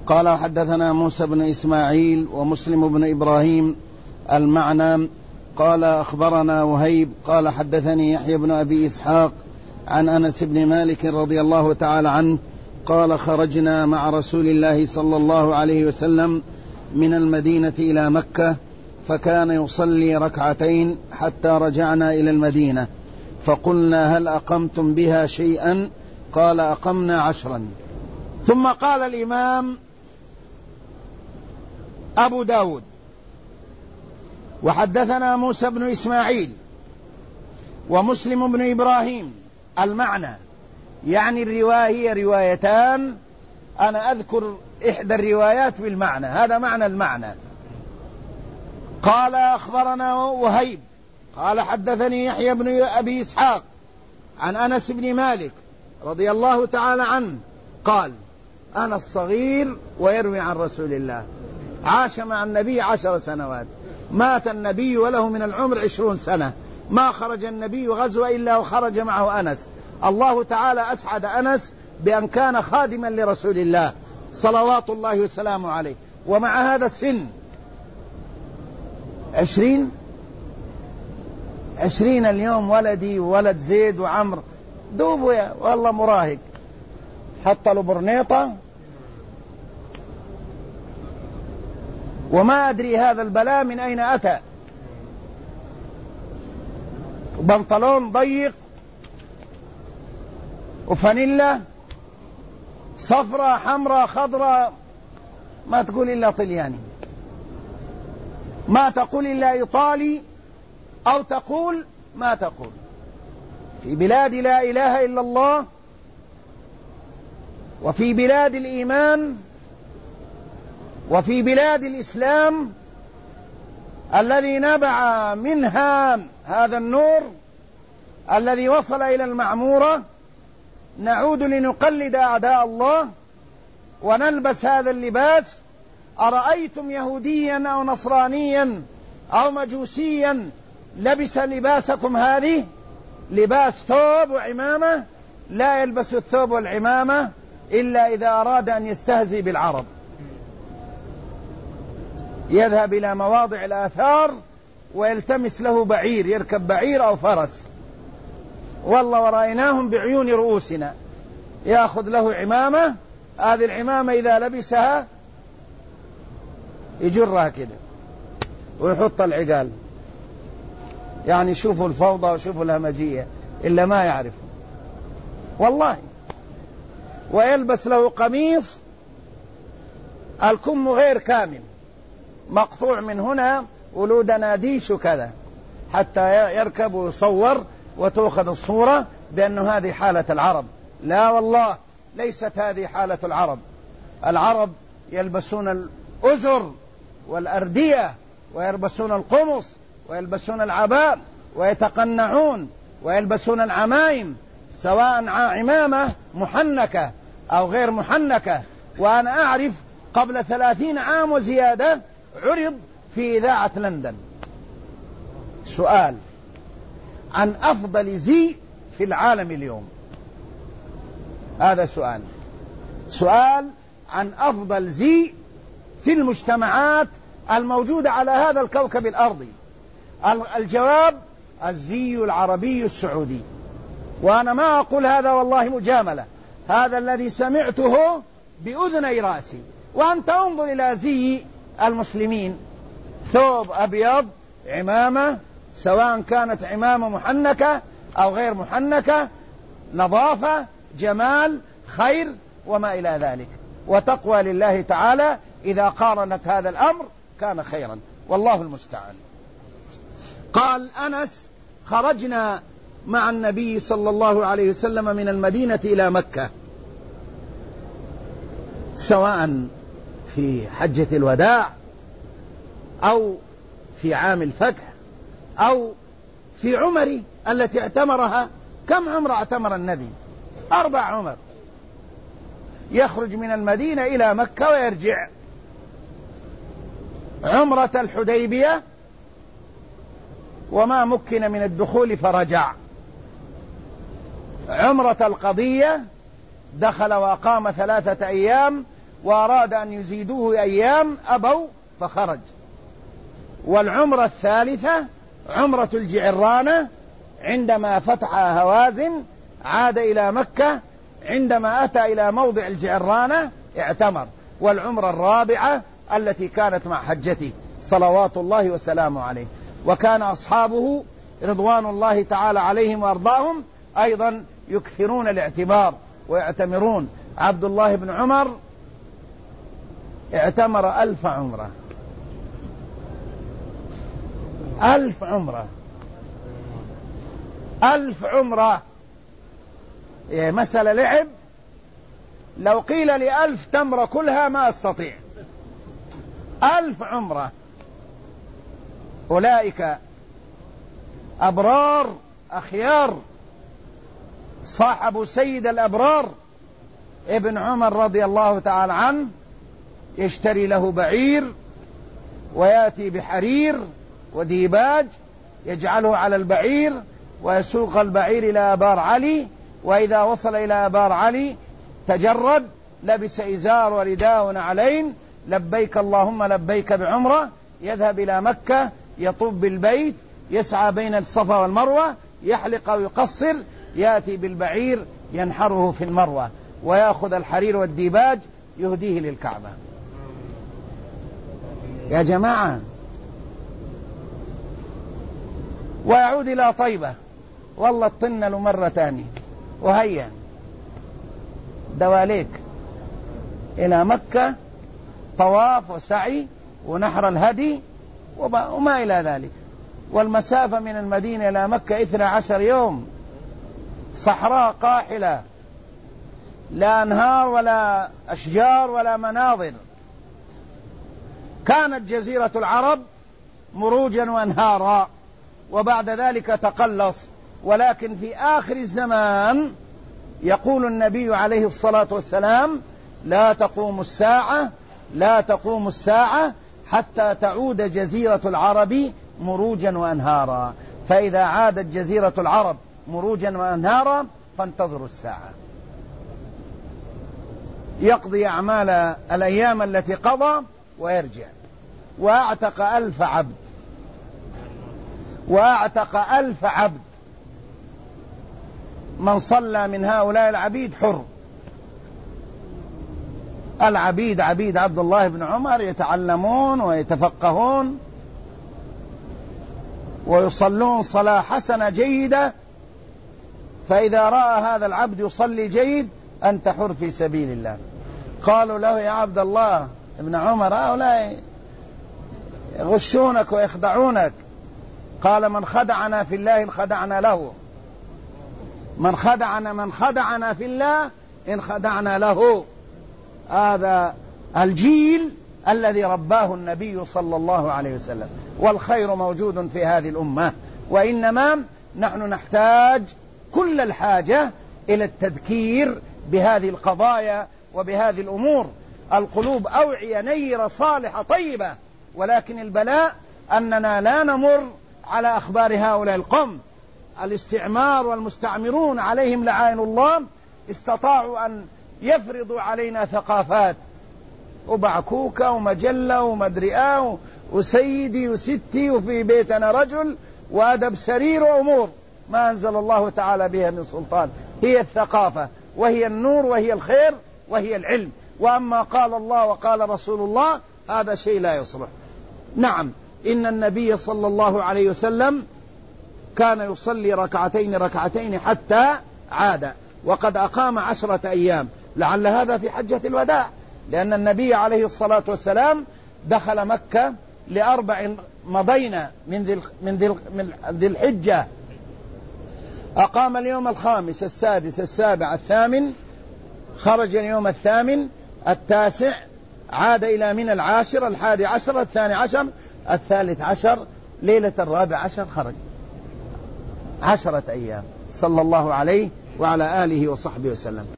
قال حدثنا موسى بن إسماعيل ومسلم بن إبراهيم المعنى. قال أخبرنا وهيب قال حدثني يحيى بن أبي إسحاق عن أنس بن مالك رضي الله تعالى عنه قال خرجنا مع رسول الله صلى الله عليه وسلم من المدينة إلى مكة فكان يصلي ركعتين حتى رجعنا إلى المدينة فقلنا هل أقمتم بها شيئا؟ قال أقمنا 10. ثم قال الإمام أبو داود وحدثنا موسى بن إسماعيل ومسلم بن إبراهيم المعنى، يعني الرواية هي روايتان، أنا أذكر إحدى الروايات بالمعنى، هذا معنى المعنى. قال أخبرنا وهيب قال حدثني يحيى بن أبي إسحاق عن أنس بن مالك رضي الله تعالى عنه قال أنا الصغير ويروي عن رسول الله، عاش مع النبي 10 سنوات، مات النبي وله من العمر 20 سنة، ما خرج النبي غزوة إلا وخرج معه أنس. الله تعالى أسعد أنس بأن كان خادما لرسول الله صلوات الله وسلامه عليه، ومع هذا السن 20 اليوم ولدي وولد زيد وعمر دوبوا والله مراهق، حط له برنيطة وما أدري هذا البلاء من أين أتى، بنطلون ضيق وفانيلا صفراء حمراء خضراء، ما تقول إلا طلياني، ما تقول إلا إيطالي، أو تقول ما تقول. في بلاد لا إله إلا الله وفي بلاد الإيمان وفي بلاد الإسلام الذي نبع منها هذا النور الذي وصل إلى المعمورة، نعود لنقلد أعداء الله ونلبس هذا اللباس. أرأيتم يهوديا أو نصرانيا أو مجوسيا لبس لباسكم هذه؟ لباس ثوب وعمامة، لا يلبس الثوب والعمامة إلا إذا أراد أن يستهزئ بالعرب، يذهب إلى مواضع الآثار ويلتمس له بعير، يركب بعير أو فرس، والله ورأيناهم بعيون رؤوسنا، يأخذ له عمامة، هذه العمامة إذا لبسها يجرها كده ويحط العقال، يعني شوفوا الفوضى وشوفوا الهمجية إلا ما يعرف والله. ويلبس له قميص الكم غير كامل، مقطوع من هنا ولو دناديش وكذا، حتى يركب ويصور وتأخذ الصورة بأنه هذه حالة العرب. لا والله، ليست هذه حالة العرب. العرب يلبسون الأزر والأردية ويلبسون القمص ويلبسون العباء ويتقنعون ويلبسون العمائم، سواء عمامة محنكة أو غير محنكة. وأنا أعرف قبل 30 عام وزيادة عرض في إذاعة لندن سؤال عن أفضل زي في العالم اليوم، هذا سؤال عن أفضل زي في المجتمعات الموجودة على هذا الكوكب الأرضي. الجواب الزي العربي السعودي، وأنا ما أقول هذا والله مجاملة، هذا الذي سمعته بأذني رأسي. وأنت انظر إلى زي المسلمين، ثوب أبيض، عمامة، سواء كانت عمامة محنكة أو غير محنكة، نظافة، جمال، خير وما إلى ذلك، وتقوى لله تعالى. إذا قارنت هذا الأمر كان خيرا، والله المستعان. قال أنس خرجنا مع النبي صلى الله عليه وسلم من المدينة إلى مكة، سواء في حجة الوداع أو في عام الفتح أو في عمر التي اعتمرها. كم عمر اعتمر النبي؟ 4 عمر، يخرج من المدينة إلى مكة ويرجع. عمرة الحديبية وما مكن من الدخول فرجع. عمرة القضية دخل وأقام 3 أيام وأراد أن يزيدوه أيام أبوا فخرج. والعمرة الثالثة عمرة الجعرانة، عندما فتح هوازن عاد إلى مكة، عندما أتى إلى موضع الجعرانة اعتمر. والعمرة الرابعة التي كانت مع حجته صلوات الله وسلامه عليه. وكان أصحابه رضوان الله تعالى عليهم وأرضاهم أيضا يكثرون الاعتمار ويعتمرون. عبد الله بن عمر اعتمر 1000 عمرة، 1000 عمرة، 1000 عمرة. مسألة لعب، لو قيل لي 1000 تمرة كلها ما أستطيع. 1000 عمرة. أولئك أبرار أخيار، صاحب سيد الأبرار ابن عمر رضي الله تعالى عنه يشتري له بعير ويأتي بحرير وديباج يجعله على البعير ويسوق البعير إلى آبار علي، وإذا وصل إلى آبار علي تجرد، لبس إزار ورداء ونعلين، لبيك اللهم لبيك بعمرة، يذهب إلى مكة يطوف بالبيت، يسعى بين الصفا والمروة، يحلق ويقصر، يأتي بالبعير ينحره في المروة ويأخذ الحرير والديباج يهديه للكعبة. يا جماعة، ويعود إلى طيبة، والله اطلنا له مرة تانية وهيا دواليك إلى مكة، طواف وسعي ونحر الهدي وما إلى ذلك. والمسافة من المدينة إلى مكة 12 يوم، صحراء قاحلة، لا أنهار ولا أشجار ولا مناظر. كانت جزيرة العرب مروجا وأنهارا، وبعد ذلك تقلص. ولكن في آخر الزمان يقول النبي عليه الصلاة والسلام: لا تقوم الساعة، لا تقوم الساعة حتى تعود جزيرة العرب مروجا وأنهارا. فإذا عادت جزيرة العرب مروجا وأنهارا فانتظروا الساعة. يقضي أعمال الأيام التي قضى ويرجع. وأعتق 1000 عبد، وأعتق 1000 عبد. من صلى من هؤلاء العبيد حر. العبيد عبيد عبد الله بن عمر يتعلمون ويتفقهون ويصلون صلاة حسنة جيدة، فإذا رأى هذا العبد يصلي جيد أنت حر في سبيل الله. قالوا له: يا عبد الله ابن عمر، هؤلاء يغشونك ويخدعونك. قال: من خدعنا في الله انخدعنا له، من خدعنا في الله انخدعنا له. هذا الجيل الذي رباه النبي صلى الله عليه وسلم، والخير موجود في هذه الأمة. وإنما نحن نحتاج كل الحاجة إلى التذكير بهذه القضايا وبهذه الأمور. القلوب أوعية نيرة صالحة طيبة، ولكن البلاء أننا لا نمر على أخبار هؤلاء القوم. الاستعمار والمستعمرون عليهم لعائن الله استطاعوا أن يفرضوا علينا ثقافات، وبعكوكة ومجلة ومدرئة وسيدي وستي وفي بيتنا رجل وأدب سرير وأمور ما أنزل الله تعالى بها من سلطان. هي الثقافة وهي النور وهي الخير وهي العلم. وأما قال الله وقال رسول الله هذا شيء لا يصلح. نعم، إن النبي صلى الله عليه وسلم كان يصلي ركعتين حتى عاد، وقد أقام 10 أيام، لعل هذا في حجة الوداع، لأن النبي عليه الصلاة والسلام دخل مكة ل4 مضينا من ذي الحجة. أقام اليوم 5 السادس 7 8، خرج اليوم 8 9، عاد إلى من 10 11 12 13، ليلة 14 خرج. 10 أيام صلى الله عليه وعلى آله وصحبه وسلم.